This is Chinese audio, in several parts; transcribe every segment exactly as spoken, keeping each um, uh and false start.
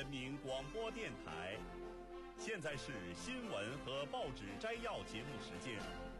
人民广播电台。现在是新闻和报纸摘要节目时间。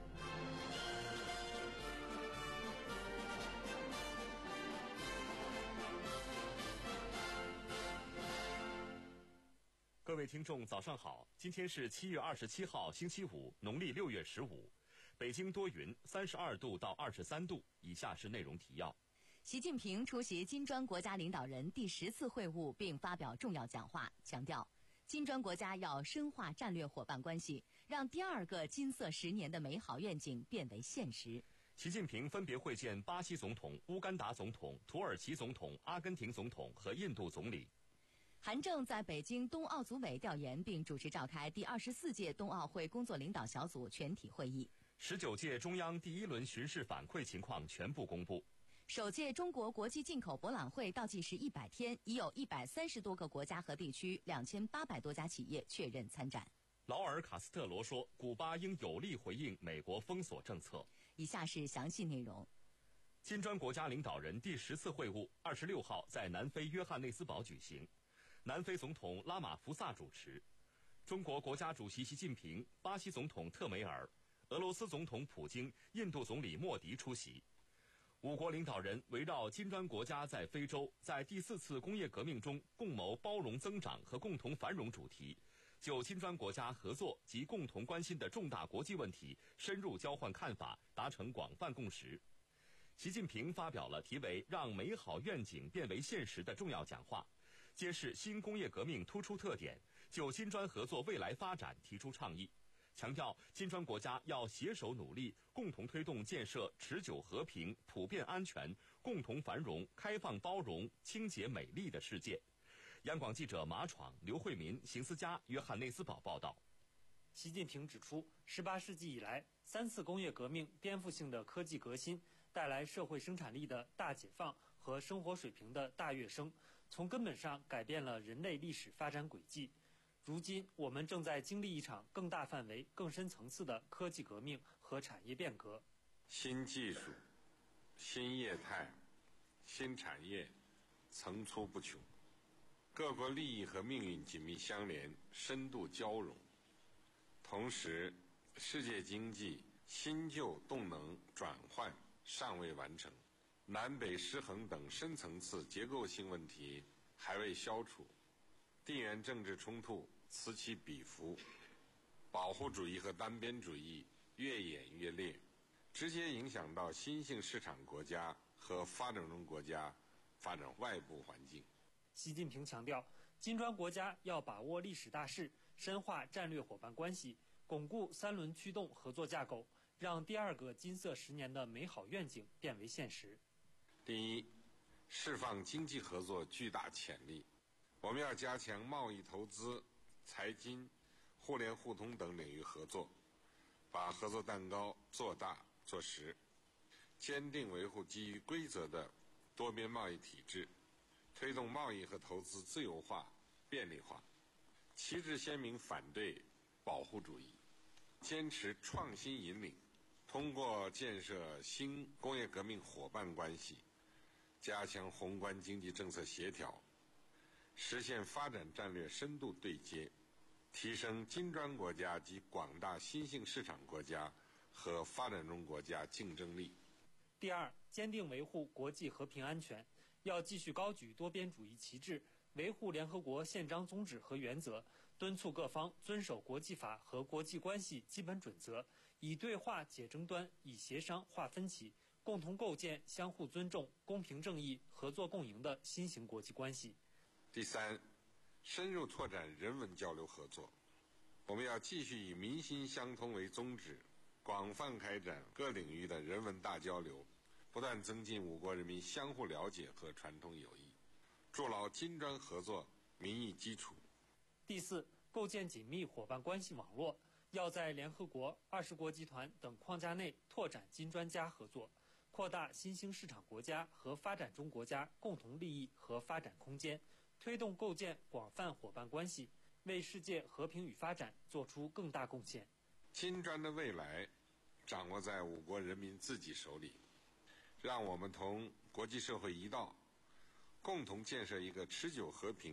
各位听众早上好，今天是七月二十七号星期五，农历六月十五。北京多云，三十二度到二十三度。以下是内容提要。 习近平出席金砖国家领导人第十次会晤并发表重要讲话，强调金砖国家要深化战略伙伴关系，让第二个金色十年的美好愿景变为现实。 习近平分别会见巴西总统、乌干达总统、土耳其总统、阿根廷总统和印度总理。 韩正在北京冬奥组委调研并主持召开第二十四届冬奥会工作领导小组全体会议。 十九届中央第一轮巡视反馈情况全部公布。 首届中国国际进口博览会倒计时一百天，已有一百三十多个国家和地区两千八百多家企业确认参展。 劳尔·卡斯特罗说，古巴应有力回应美国封锁政策。 以下是详细内容。 金砖国家领导人第十次会晤二十六号在南非约翰内斯堡举行，南非总统拉马福萨主持，中国国家主席习近平、巴西总统特梅尔、俄罗斯总统普京、印度总理莫迪出席。五国领导人围绕金砖国家在非洲在第四次工业革命中共谋包容增长和共同繁荣主题，就金砖国家合作及共同关心的重大国际问题深入交换看法，达成广泛共识。习近平发表了题为“让美好愿景变为现实”的重要讲话，揭示新工业革命突出特点，就金砖合作未来发展提出倡议，强调金砖国家要携手努力，共同推动建设持久和平、普遍安全、共同繁荣、开放包容、清洁美丽的世界。央广记者马闯、刘慧民、邢思佳约翰内斯堡报道。 习近平指出，十八世纪以来，三次工业革命颠覆性的科技革新，带来社会生产力的大解放和生活水平的大跃升，从根本上改变了人类历史发展轨迹。如今，我们正在经历一场更大范围、更深层次的科技革命和产业变革。 新技术、新业态、新产业层出不穷，各国利益和命运紧密相连，深度交融。同时，世界经济新旧动能转换尚未完成，南北失衡等深层次结构性问题还未消除，地缘政治冲突此起彼伏，保护主义和单边主义越演越烈，直接影响到新兴市场国家和发展中国家发展外部环境。 习近平强调，金砖国家要把握历史大势，深化战略伙伴关系，巩固三轮驱动合作架构，让第二个金色十年的美好愿景变为现实。 第一，释放经济合作巨大潜力。我们要加强贸易、投资、财经、互联互通等领域合作，把合作蛋糕做大做实，坚定维护基于规则的多边贸易体制，推动贸易和投资自由化、便利化，旗帜鲜明反对保护主义，坚持创新引领，通过建设新工业革命伙伴关系，加强宏观经济政策协调，实现发展战略深度对接，提升金砖国家及广大新兴市场国家和发展中国家竞争力。 第二，坚定维护国际和平安全，要继续高举多边主义旗帜，维护联合国宪章宗旨和原则，敦促各方遵守国际法和国际关系基本准则，以对话解争端，以协商化分歧，共同构建相互尊重、公平正义、合作共赢的新型国际关系。 第三，深入拓展人文交流合作。我们要继续以民心相通为宗旨，广泛开展各领域的人文大交流，不断增进五国人民相互了解和传统友谊，筑牢金砖合作民意基础。 第四，构建紧密伙伴关系网络，要在联合国、二十国集团等框架内拓展金砖加合作，扩大新兴市场国家和发展中国家共同利益和发展空间，推动构建广泛伙伴关系，为世界和平与发展做出更大贡献。 金砖的未来掌握在五国人民自己手里，让我们同国际社会一道，共同建设一个持久和平、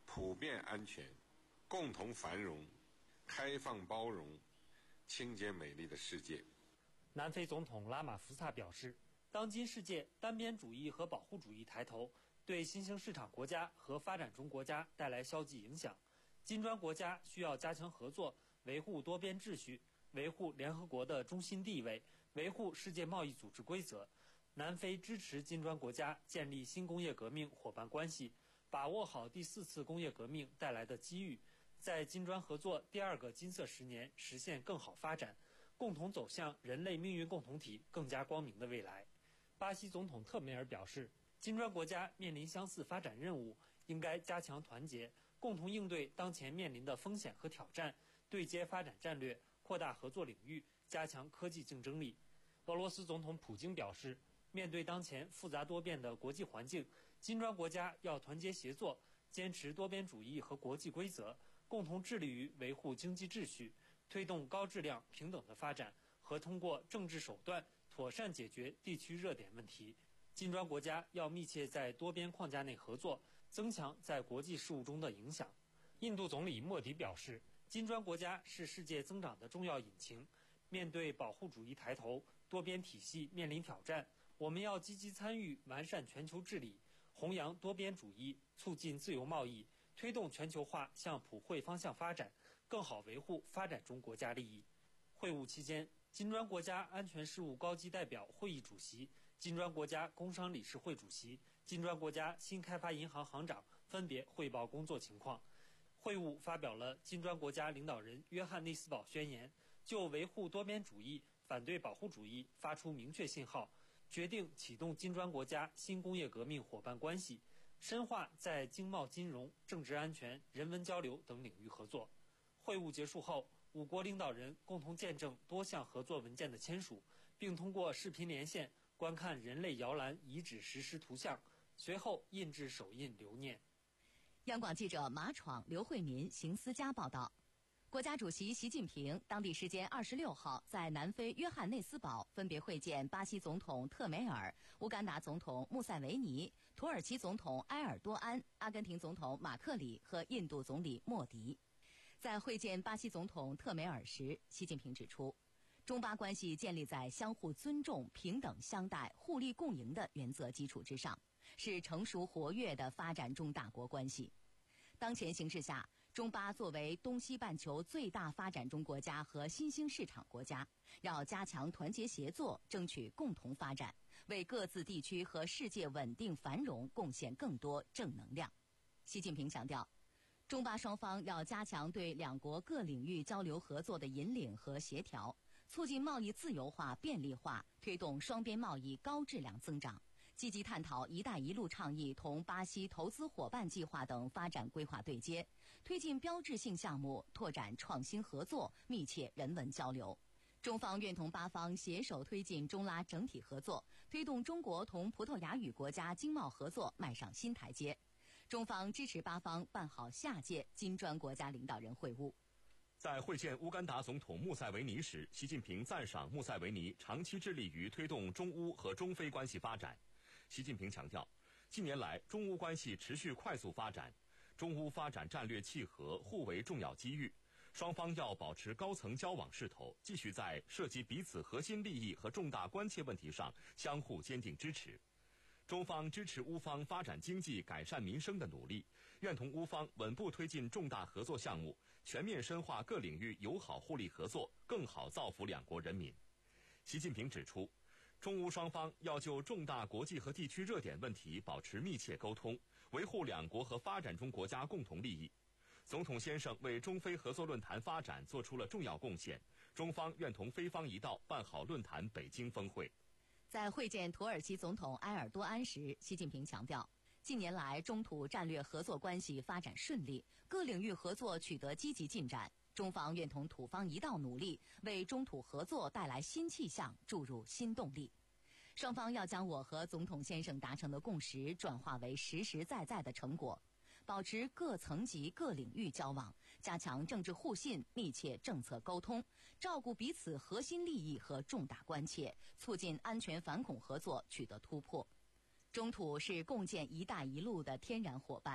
普遍安全、共同繁荣、开放包容、清洁美丽的世界。 南非总统拉马福萨表示，当今世界单边主义和保护主义抬头，对新兴市场国家和发展中国家带来消极影响。金砖国家需要加强合作，维护多边秩序，维护联合国的中心地位，维护世界贸易组织规则。南非支持金砖国家建立新工业革命伙伴关系，把握好第四次工业革命带来的机遇，在金砖合作第二个金色十年实现更好发展，共同走向人类命运共同体更加光明的未来。巴西总统特梅尔表示，金砖国家面临相似发展任务，应该加强团结，共同应对当前面临的风险和挑战，对接发展战略，扩大合作领域，加强科技竞争力。俄罗斯总统普京表示，面对当前复杂多变的国际环境，金砖国家要团结协作，坚持多边主义和国际规则，共同致力于维护经济秩序，推动高质量平等的发展和通过政治手段妥善解决地区热点问题。金砖国家要密切在多边框架内合作，增强在国际事务中的影响。印度总理莫迪表示，金砖国家是世界增长的重要引擎，面对保护主义抬头，多边体系面临挑战，我们要积极参与完善全球治理，弘扬多边主义，促进自由贸易，推动全球化向普惠方向发展，更好维护发展中国家利益。会晤期间，金砖国家安全事务高级代表会议主席、金砖国家工商理事会主席、金砖国家新开发银行行长分别汇报工作情况。会晤发表了金砖国家领导人约翰内斯堡宣言，就维护多边主义、反对保护主义发出明确信号，决定启动金砖国家新工业革命伙伴关系，深化在经贸金融、政治安全、人文交流等领域合作。会晤结束后，五国领导人共同见证多项合作文件的签署，并通过视频连线观看人类摇篮遗址实施图像，随后印制手印留念。 央广记者马闯、刘慧民、邢思佳报道。国家主席习近平当地时间二十六号在南非约翰内斯堡分别会见巴西总统特梅尔、乌干达总统穆塞维尼、土耳其总统埃尔多安、阿根廷总统马克里和印度总理莫迪。在会见巴西总统特梅尔时，习近平指出，中巴关系建立在相互尊重、平等相待、互利共赢的原则基础之上，是成熟活跃的发展中大国关系。当前形势下，中巴作为东西半球最大发展中国家和新兴市场国家，要加强团结协作，争取共同发展，为各自地区和世界稳定繁荣贡献更多正能量。习近平强调，中巴双方要加强对两国各领域交流合作的引领和协调，促进贸易自由化便利化，推动双边贸易高质量增长，积极探讨“一带一路”倡议同巴西投资伙伴计划等发展规划对接，推进标志性项目，拓展创新合作，密切人文交流。中方愿同巴方携手推进中拉整体合作，推动中国同葡萄牙语国家经贸合作迈上新台阶。中方支持巴方办好下届金砖国家领导人会晤。 在会见乌干达总统穆塞维尼时，习近平赞赏穆塞维尼长期致力于推动中乌和中非关系发展。习近平强调，近年来中乌关系持续快速发展，中乌发展战略契合，互为重要机遇。双方要保持高层交往势头，继续在涉及彼此核心利益和重大关切问题上相互坚定支持。中方支持乌方发展经济、改善民生的努力，愿同乌方稳步推进重大合作项目，全面深化各领域友好互利合作，更好造福两国人民。习近平指出，中乌双方要就重大国际和地区热点问题保持密切沟通，维护两国和发展中国家共同利益。总统先生为中非合作论坛发展做出了重要贡献，中方愿同非方一道办好论坛北京峰会。 在会见土耳其总统埃尔多安时，习近平强调，近年来中土战略合作关系发展顺利，各领域合作取得积极进展。中方愿同土方一道努力，为中土合作带来新气象，注入新动力。双方要将我和总统先生达成的共识转化为实实在在的成果，保持各层级各领域交往，加强政治互信，密切政策沟通，照顾彼此核心利益和重大关切，促进安全反恐合作取得突破。中土是共建“一带一路”的天然伙伴，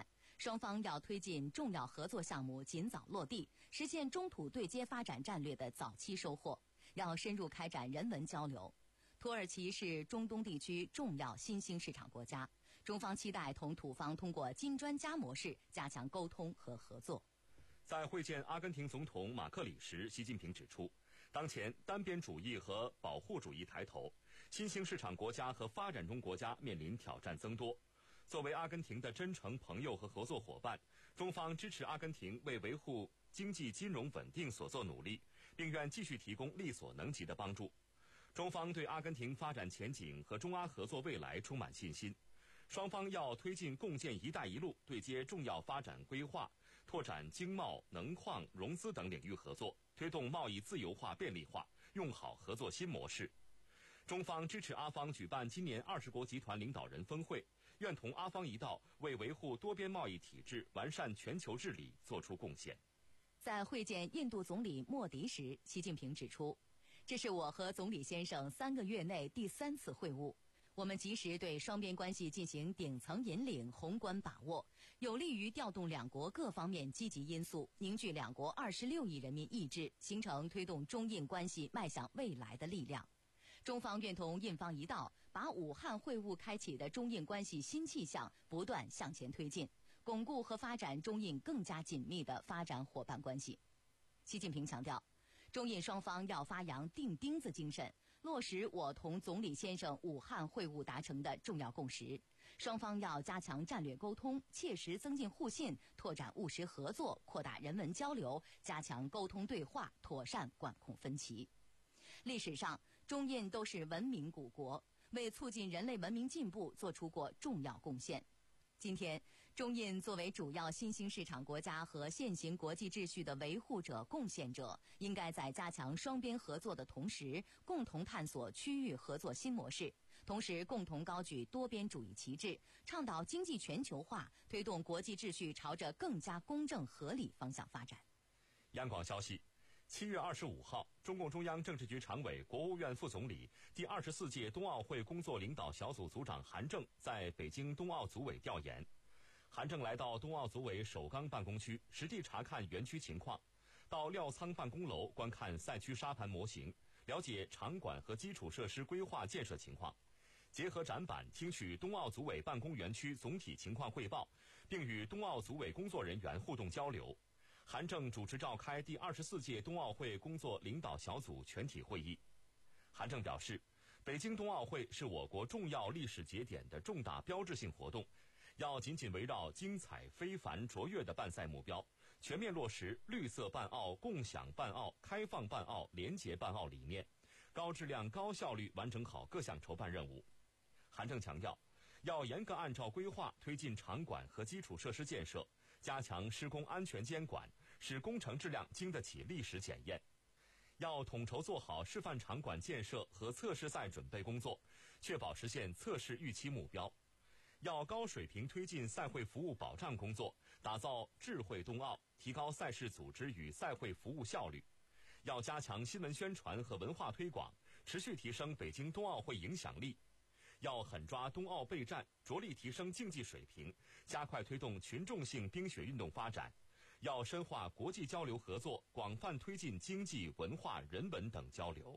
双方要推进重要合作项目尽早落地，实现中土对接发展战略的早期收获，要深入开展人文交流。土耳其是中东地区重要新兴市场国家，中方期待同土方通过金砖加模式加强沟通和合作。 在会见阿根廷总统马克里时，习近平指出，当前单边主义和保护主义抬头，新兴市场国家和发展中国家面临挑战增多。作为阿根廷的真诚朋友和合作伙伴，中方支持阿根廷为维护经济金融稳定所做努力，并愿继续提供力所能及的帮助。中方对阿根廷发展前景和中阿合作未来充满信心。双方要推进共建“一带一路”对接重要发展规划，拓展经贸、能矿、融资等领域合作，推动贸易自由化便利化，用好合作新模式。中方支持阿方举办今年二十国集团领导人峰会，愿同阿方一道为维护多边贸易体制、完善全球治理作出贡献。 在会见印度总理莫迪时，习近平指出，这是我和总理先生三个月内第三次会晤，我们及时对双边关系进行顶层引领、宏观把握，有利于调动两国各方面积极因素，凝聚两国二十六亿人民意志，形成推动中印关系迈向未来的力量。中方愿同印方一道，把武汉会晤开启的中印关系新气象不断向前推进，巩固和发展中印更加紧密的发展伙伴关系。习近平强调，中印双方要发扬钉钉子精神，落实我同总理先生武汉会晤达成的重要共识。双方要加强战略沟通，切实增进互信，拓展务实合作，扩大人文交流，加强沟通对话，妥善管控分歧。历史上，中印都是文明古国，为促进人类文明进步做出过重要贡献。今天，中印作为主要新兴市场国家和现行国际秩序的维护者、贡献者，应该在加强双边合作的同时，共同探索区域合作新模式，同时共同高举多边主义旗帜，倡导经济全球化，推动国际秩序朝着更加公正合理方向发展。 央广消息，七月二十五号，中共中央政治局常委、国务院副总理、第二十四届冬奥会工作领导小组组长韩正在北京冬奥组委调研。韩正来到冬奥组委首钢办公区，实地查看园区情况，到料仓办公楼观看赛区沙盘模型，了解场馆和基础设施规划建设情况，结合展板听取冬奥组委办公园区总体情况汇报，并与冬奥组委工作人员互动交流。韩正主持召开第二十四届冬奥会工作领导小组全体会议。韩正表示，北京冬奥会是我国重要历史节点的重大标志性活动，要紧紧围绕精彩、非凡、卓越的办赛目标，全面落实绿色办奥、共享办奥、开放办奥、廉洁办奥理念，高质量、高效率完成好各项筹办任务。韩正强调，要严格按照规划推进场馆和基础设施建设，加强施工安全监管，使工程质量经得起历史检验。要统筹做好示范场馆建设和测试赛准备工作，确保实现测试预期目标。要高水平推进赛会服务保障工作，打造智慧冬奥，提高赛事组织与赛会服务效率。要加强新闻宣传和文化推广，持续提升北京冬奥会影响力。要狠抓冬奥备战，着力提升竞技水平，加快推动群众性冰雪运动发展。要深化国际交流合作，广泛推进经济、文化、人文等交流。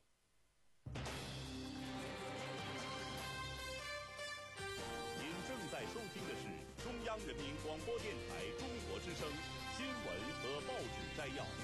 您正在收听的是中央人民广播电台中国之声新闻和报纸摘要。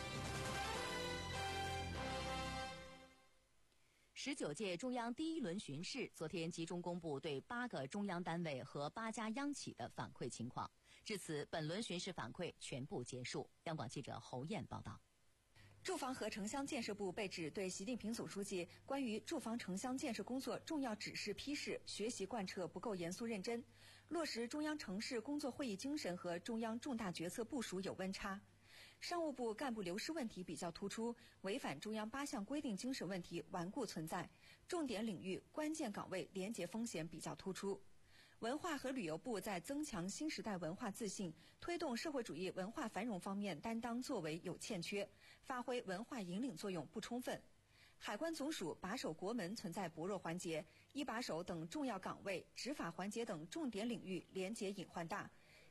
十九届中央第一轮巡视昨天集中公布对八个中央单位和八家央企的反馈情况。至此，本轮巡视反馈全部结束。央广记者侯燕报道。 住房和城乡建设部被指对习近平总书记关于住房城乡建设工作重要指示批示学习贯彻不够严肃认真，落实中央城市工作会议精神和中央重大决策部署有温差。商务部干部流失问题比较突出，违反中央八项规定精神问题顽固存在，重点领域、关键岗位廉洁风险比较突出。文化和旅游部在增强新时代文化自信、推动社会主义文化繁荣方面担当作为有欠缺，发挥文化引领作用不充分。海关总署把守国门存在薄弱环节，一把手等重要岗位、执法环节等重点领域廉洁隐患大。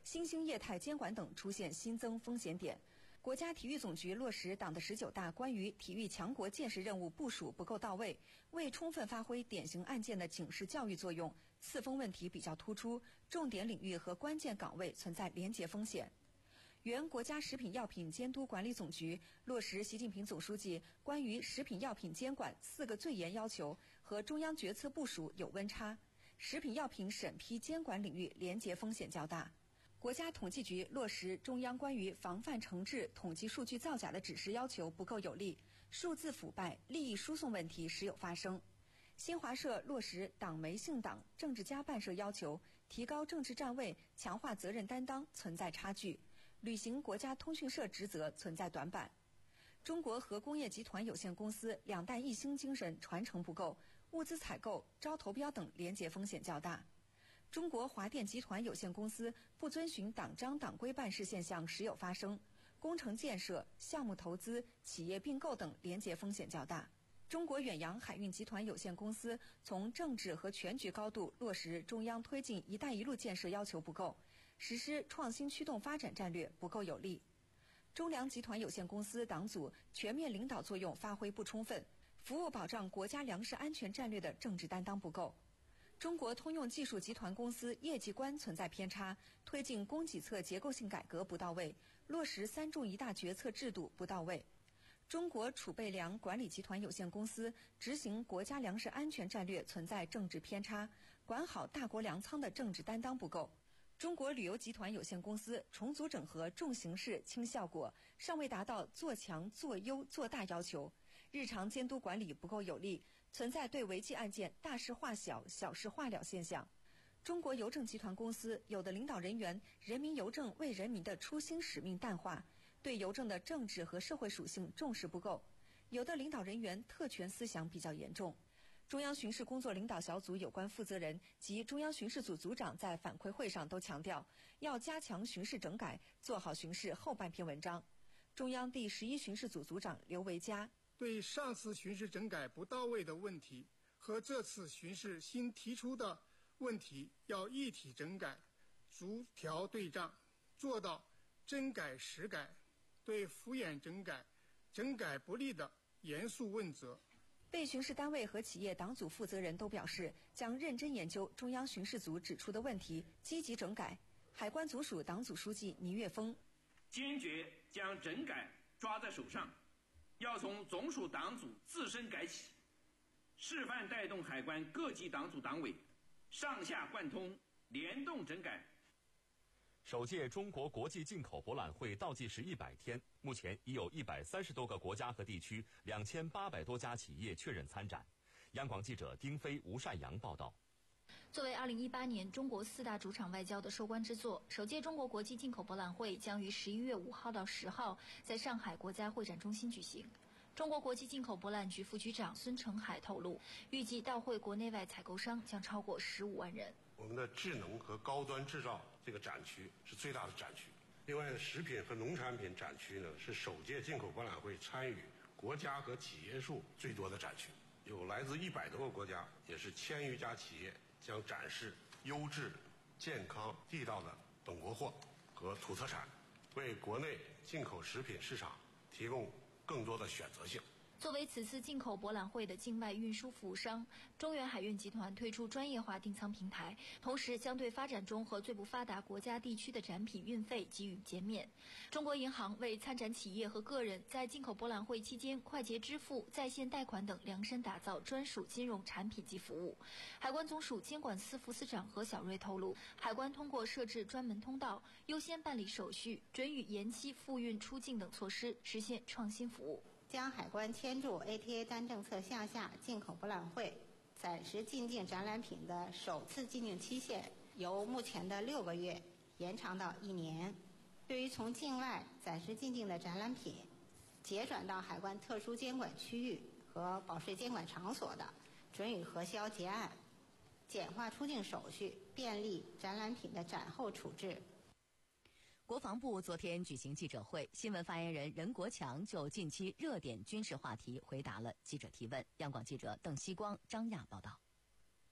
新兴业态监管等出现新增风险点。国家体育总局落实党的十九大关于体育强国建设任务部署不够到位，未充分发挥典型案件的警示教育作用，次风问题比较突出，重点领域和关键岗位存在连结风险。原国家食品药品监督管理总局落实习近平总书记关于食品药品监管四个最严要求和中央决策部署有温差，食品药品审批监管领域连结风险较大。国家统计局落实中央关于防范惩治统计数据造假的指示要求不够有力，数字腐败、利益输送问题时有发生。新华社落实党媒信党、政治家办社要求，提高政治站位，强化责任担当存在差距，履行国家通讯社职责存在短板。中国核工业集团有限公司两弹一星精神传承不够，物资采购、招投标等连结风险较大。中国华电集团有限公司不遵循党章党规办事现象时有发生，工程建设、项目投资、企业并购等连结风险较大。中国远洋海运集团有限公司从政治和全局高度落实中央推进“一带一路”建设要求不够，实施创新驱动发展战略不够有力。中粮集团有限公司党组全面领导作用发挥不充分，服务保障国家粮食安全战略的政治担当不够。中国通用技术集团公司业绩观存在偏差，推进供给侧结构性改革不到位，落实三重一大决策制度不到位。中国储备粮管理集团有限公司执行国家粮食安全战略存在政治偏差，管好大国粮仓的政治担当不够。中国旅游集团有限公司重组整合重形式轻效果，尚未达到做强做优做大要求，日常监督管理不够有力，存在对违纪案件大事化小、小事化了现象。中国邮政集团公司有的领导人员人民邮政为人民的初心使命淡化，对邮政的政治和社会属性重视不够，有的领导人员特权思想比较严重。中央巡视工作领导小组有关负责人及中央巡视组组长在反馈会上都强调，要加强巡视整改，做好巡视后半篇文章。中央第十一巡视组组长刘维佳对上次巡视整改不到位的问题和这次巡视新提出的问题要一体整改，逐条对账，做到真改实改，对敷衍整改、整改不力的严肃问责。 被巡视单位和企业党组负责人都表示，将认真研究中央巡视组指出的问题，积极整改。海关总署党组书记倪岳峰坚决将整改抓在手上，要从总署党组自身改起，示范带动海关各级党组党委上下贯通，联动整改。 首届中国国际进口博览会倒计时一百天，目前已有一百三十多个国家和地区，两千八百多家企业确认参展。央广记者丁飞、吴善阳报道。 作为二零一八年中国四大主场外交的收官之作，首届中国国际进口博览会将于十一月五号到十号在上海国家会展中心举行。中国国际进口博览局副局长孙成海透露，预计到会国内外采购商将超过十五万人。 我们的智能和高端制造这个展区是最大的展区。另外，食品和农产品展区呢是首届进口博览会参与国家和企业数最多的展区，有来自一百多个国家，也是千余家企业将展示优质、健康、地道的本国货和土特产，为国内进口食品市场提供更多的选择性。 作为此次进口博览会的境外运输服务商，中远海运集团推出专业化订仓平台，同时将对发展中和最不发达国家地区的展品运费给予减免。中国银行为参展企业和个人在进口博览会期间快捷支付、在线贷款等量身打造专属金融产品及服务。海关总署监管司副司长何小瑞透露，海关通过设置专门通道、优先办理手续、准予延期复运出境等措施，实现创新服务。 将海关签注 A T A 单政策向下进口博览会暂时进境展览品的首次进境期限由目前的六个月延长到一年。对于从境外暂时进境的展览品结转到海关特殊监管区域和保税监管场所的，准予核销结案，简化出境手续，便利展览品的展后处置。 国防部昨天举行记者会，新闻发言人任国强就近期热点军事话题回答了记者提问。央广记者邓希光、张亚报道。 国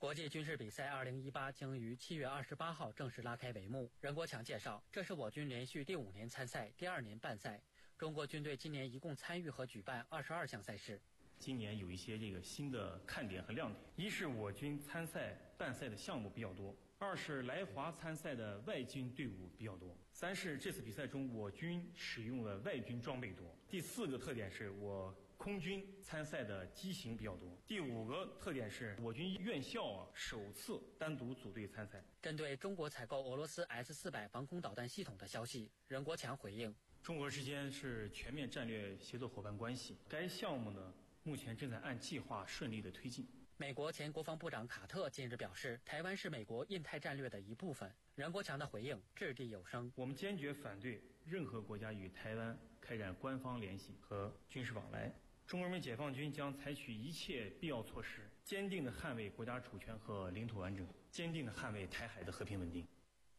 国际军事比赛二零一八将于七月二十八号正式拉开帷幕。任国强介绍，这是我军连续第五年参赛，第二年办赛。中国军队今年一共参与和举办二十二项赛事。 今年有一些这个新的看点和亮点，一是我军参赛办赛的项目比较多，二是来华参赛的外军队伍比较多，三是这次比赛中我军使用的外军装备多，第四个特点是我空军参赛的机型比较多，第五个特点是我军院校啊首次单独组队参赛。 针对中国采购俄罗斯 S 四百 防空导弹系统的消息，任国强回应： 中国之间是全面战略协作伙伴关系，该项目呢目前正在按计划顺利的推进。 美国前国防部长卡特近日表示，台湾是美国印太战略的一部分。任国强的回应掷地有声： 我们坚决反对任何国家与台湾开展官方联系和军事往来。中国人民解放军将采取一切必要措施，坚定地捍卫国家主权和领土完整，坚定地捍卫台海的和平稳定。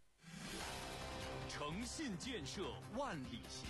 诚信建设万里行。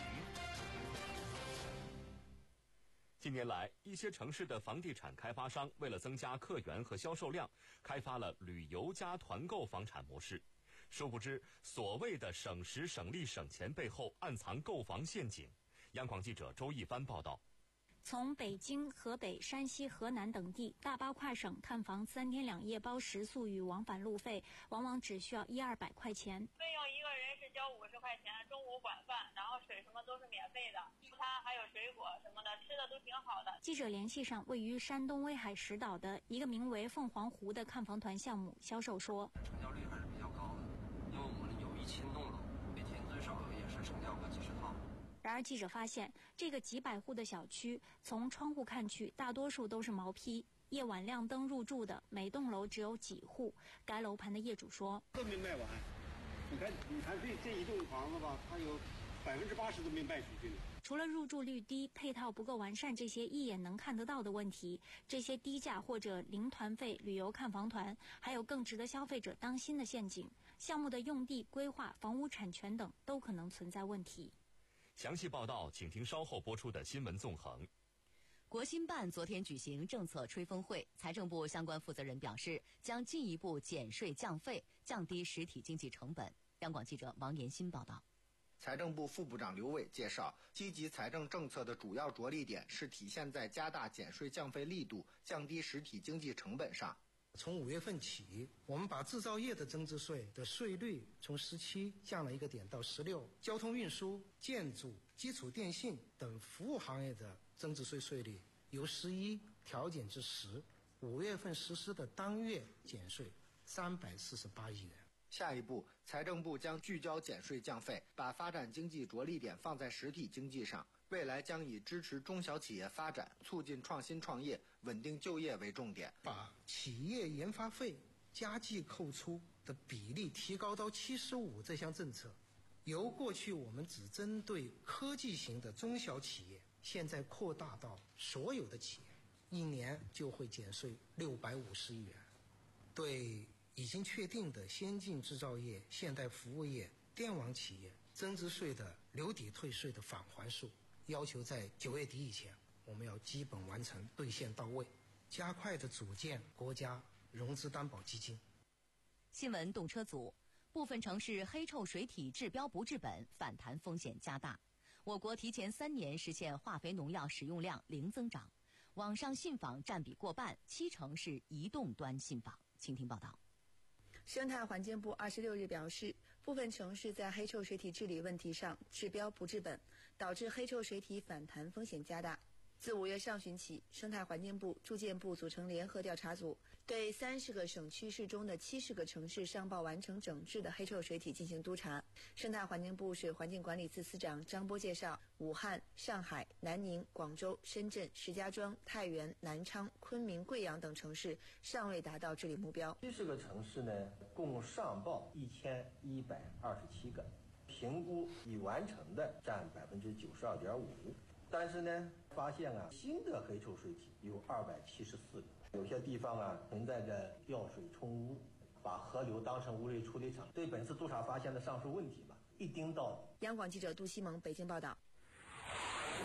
近年来，一些城市的房地产开发商为了增加客源和销售量，开发了旅游加团购房产模式。殊不知，所谓的省时省力省钱背后暗藏购房陷阱。央广记者周一帆报道。 从北京、河北、山西、河南等地大巴跨省看房三天两夜包食宿与往返路费，往往只需要一二百块钱。 费用一个人是交五十块钱，中午管饭，然后水什么都是免费的，午餐还有水果什么的，吃的都挺好的。 记者联系上位于山东威海石岛的一个名为凤凰湖的看房团项目销售说， 成交率还是比较高的，因为我们有一千栋楼，每天最少也是成交个几十套。 然而，记者发现，这个几百户的小区，从窗户看去，大多数都是毛坯。夜晚亮灯入住的，每栋楼只有几户。该楼盘的业主说：“ 都没卖完。你看，你看这这一栋房子吧，它有百分之八十都没卖出去呢。” 除了入住率低、配套不够完善这些一眼能看得到的问题，这些低价或者零团费旅游看房团，还有更值得消费者当心的陷阱：项目的用地规划、房屋产权等都可能存在问题。 详细报道，请听稍后播出的新闻纵横。 国新办昨天举行政策吹风会，财政部相关负责人表示，将进一步减税降费，降低实体经济成本。央广记者王延新报道。 财政部副部长刘伟介绍，积极财政政策的主要着力点是体现在加大减税降费力度、降低实体经济成本上。 从五月份起，我们把制造业的增值税的税率从十七降了一个点到十六，交通运输、建筑、基础电信等服务行业的增值税税率由十一调减至十。五月份实施的当月减税三百四十八亿元。 下一步，财政部将聚焦减税降费，把发展经济着力点放在实体经济上。未来将以支持中小企业发展、促进创新创业、稳定就业为重点， 把企业研发费加计扣除的比例提高到七十五。这项政策由过去我们只针对科技型的中小企业，现在扩大到所有的企业，一年就会减税六百五十亿元。对已经确定的先进制造业、现代服务业、电网企业，增值税的留抵退税的返还数，要求在九月底以前，我们要基本完成兑现到位，加快的组建国家融资担保基金。 新闻动车组，部分城市黑臭水体治标不治本，反弹风险加大。我国提前三年实现化肥农药使用量零增长，网上信访占比过半，七成是移动端信访。请听报道。 生态环境部二十六日表示，部分城市在黑臭水体治理问题上治标不治本，导致黑臭水体反弹风险加大。自五月上旬起，生态环境部、住建部组成联合调查组，对三十个省区市中的七十个城市上报完成整治的黑臭水体进行督查。生态环境部水环境管理司司长张波介绍，武汉、上海、南宁、广州、深圳、石家庄、太原、南昌、昆明、贵阳等城市尚未达到治理目标。 七十个城市呢，共上报一千一百二十七个，评估已完成的占百分之九十二点五。但是呢，发现啊，新的黑臭水体有二百七十四个，有些地方啊存在着调水冲污，把河流当成污水处理厂。对本次督查发现的上述问题吧，一丁到底。 央广记者杜西蒙北京报道。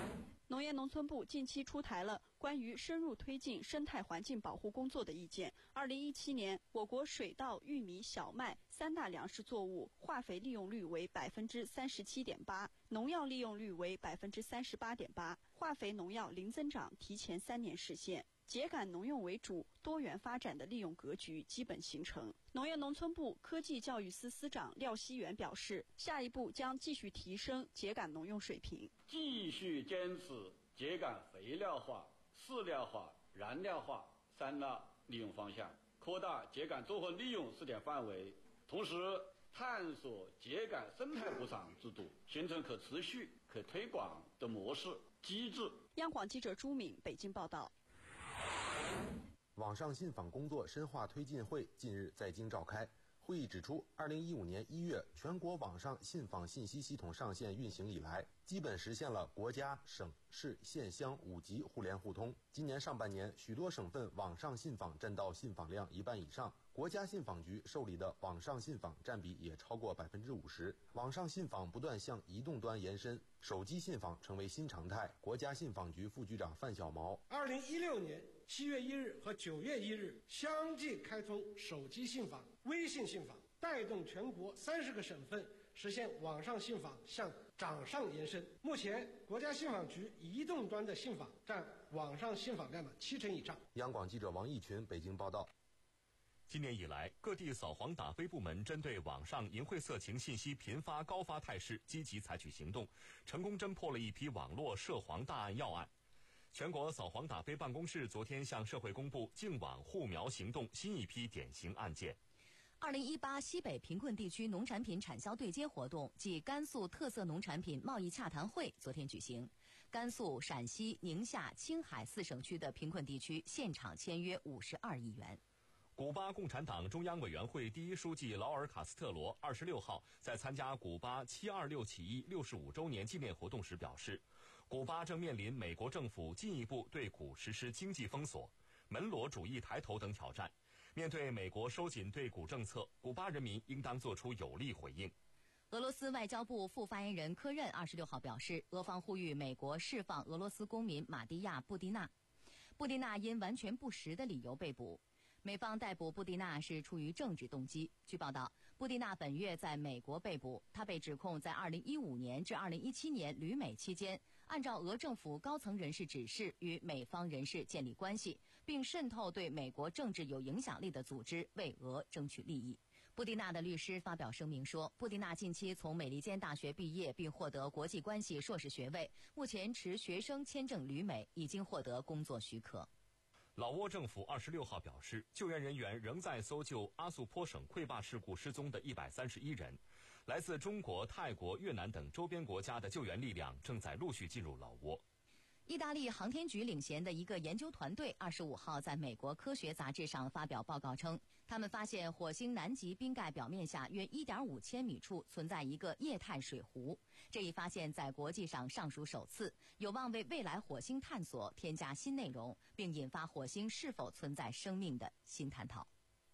农业农村部近期出台了关于深入推进生态环境保护工作的意见。二零一七年，我国水稻、玉米、小麦三大粮食作物化肥利用率为百分之三十七点八，农药利用率为百分之三十八点八，化肥农药零增长提前三年实现。秸秆农用为主、多元发展的利用格局基本形成。农业农村部科技教育司司长廖希元表示，下一步将继续提升秸秆农用水平， 继续坚持秸秆肥料化、饲料化、燃料化三大利用方向，扩大秸秆作混利用试点范围，同时探索秸秆生态补偿制度，形成可持续、可推广的模式机制。 央广记者朱敏北京报道。 网上信访工作深化推进会近日在京召开。会议指出，二零一五年一月全国网上信访信息系统上线运行以来，基本实现了国家、省、市、县乡五级互联互通。今年上半年，许多省份网上信访占到信访量一半以上，国家信访局受理的网上信访占比也超过百分之五十。网上信访不断向移动端延伸，手机信访成为新常态。国家信访局副局长范小毛， 二零一六年七月一日和九月一日相继开通手机信访、微信信访，带动全国三十个省份实现网上信访向掌上延伸。目前，国家信访局移动端的信访占网上信访量的七成以上。 央广记者王义群北京报道。 今年以来，各地扫黄打非部门针对网上淫秽色情信息频发高发态势，积极采取行动，成功侦破了一批网络涉黄大案要案。全国扫黄打非办公室昨天向社会公布净网护苗行动新一批典型案件。 二零一八西北贫困地区农产品产销对接活动暨甘肃特色农产品贸易洽谈会昨天举行，甘肃、陕西、宁夏、青海四省区的贫困地区现场签约五十二亿元。 古巴共产党中央委员会第一书记劳尔·卡斯特罗二十六号在参加古巴七二六起义六十五周年纪念活动时表示，古巴正面临美国政府进一步对古实施经济封锁、门罗主义抬头等挑战。面对美国收紧对古政策，古巴人民应当作出有力回应。 俄罗斯外交部副发言人科任二十六号表示，俄方呼吁美国释放俄罗斯公民马蒂亚·布蒂娜。布蒂娜因完全不实的理由被捕。美方逮捕布蒂娜是出于政治动机。据报道，布蒂娜本月在美国被捕，她被指控在二零一五年至二零一七年旅美期间，按照俄政府高层人士指示与美方人士建立关系，并渗透对美国政治有影响力的组织，为俄争取利益。布蒂娜的律师发表声明说，布蒂娜近期从美利坚大学毕业并获得国际关系硕士学位，目前持学生签证旅美，已经获得工作许可。 老挝政府二十六号表示，救援人员仍在搜救阿素颇省溃坝事故失踪的一百三十一人。来自中国、泰国、越南等周边国家的救援力量正在陆续进入老挝。 意大利航天局领衔的一个研究团队二十五号在美国科学杂志上发表报告称，他们发现火星南极冰盖表面下约 一点五千米处存在一个液态水湖。这一发现在国际上尚属首次，有望为未来火星探索添加新内容，并引发火星是否存在生命的新探讨。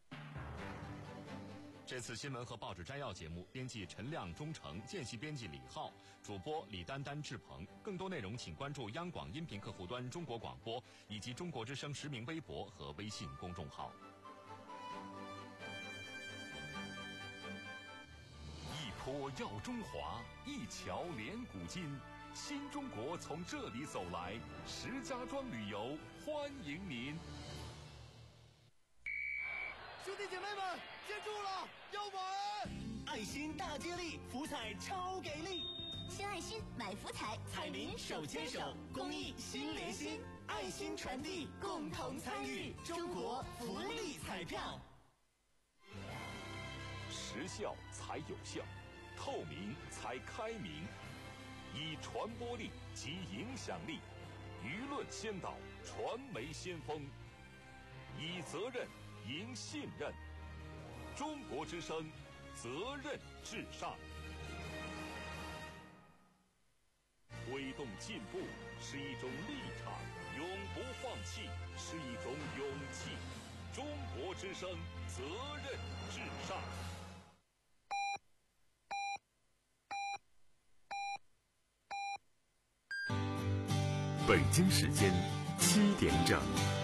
这次新闻和报纸摘要节目，编辑陈亮、钟诚，见习编辑李浩，主播李丹丹、志鹏。更多内容请关注央广音频客户端中国广播以及中国之声实名微博和微信公众号。 一坡耀中华，一桥连古今，新中国从这里走来。石家庄旅游欢迎您。 兄弟姐妹们，接住了，要玩！爱心大接力，福彩超给力！ 献爱心，买福彩，彩民手牵手，公益心连心，爱心传递，共同参与，中国福利彩票。 实效才有效，透明才开明，以传播力及影响力，舆论先导，传媒先锋，以责任赢信任，中国之声，责任至上。推动进步是一种立场，永不放弃是一种勇气。中国之声，责任至上。 北京时间七点整。